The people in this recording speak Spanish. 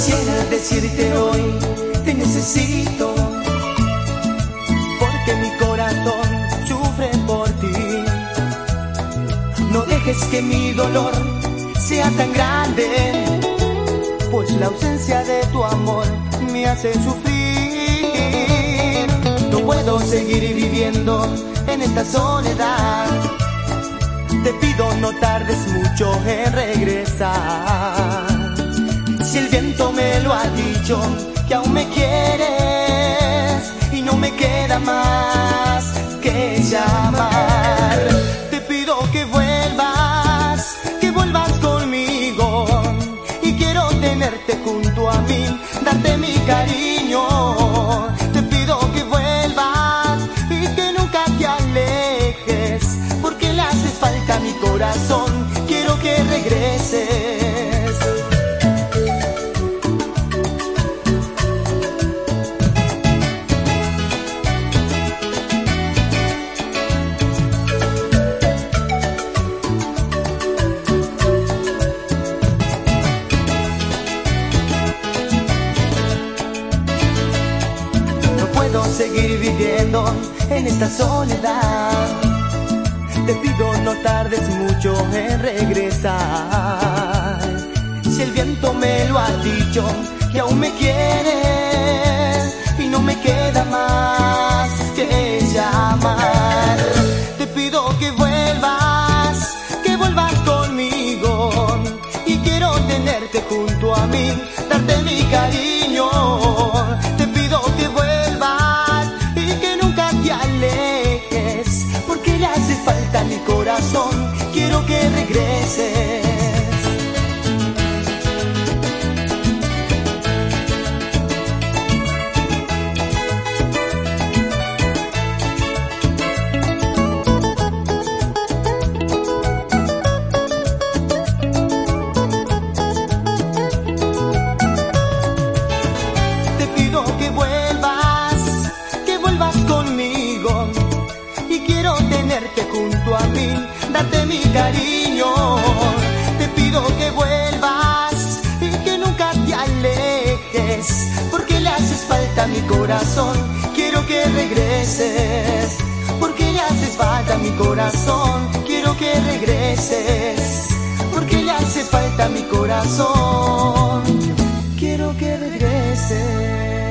Quisiera decirte hoy, te necesito, porque mi corazón sufre por ti. No dejes que mi dolor sea tan grande, pues la ausencia de tu amor me hace sufrir. No puedo seguir viviendo en esta soledad. Te pido no tardes mucho en regresar. Si el viento me lo ha dicho, que aún me quieres y no me queda más que llamar. Te pido que vuelvas conmigo, y quiero tenerte junto a mí, darte mi cariño. Te pido que vuelvas y que nunca te alejes, porque le hace falta a mi corazón, quiero que regreses. Seguir viviendo en esta soledad. Te pido no tardes mucho en regresar. Si el viento me lo ha dicho, que aún me quieres y no me queda más que llamar. Te pido que vuelvas conmigo, y quiero tenerte junto a mí, darte mi cariño. Te pido que porque le hace falta a mi corazón, quiero que regreses. Te pido que vuelvas conmigo, y quiero tenerte junto a mí, darte mi cariño. Te pido que vuelvas y que nunca te alejes, porque le haces falta a mi corazón, quiero que regreses. Porque le haces falta a mi corazón, quiero que regreses. Porque le hace falta a mi corazón, quiero que regreses.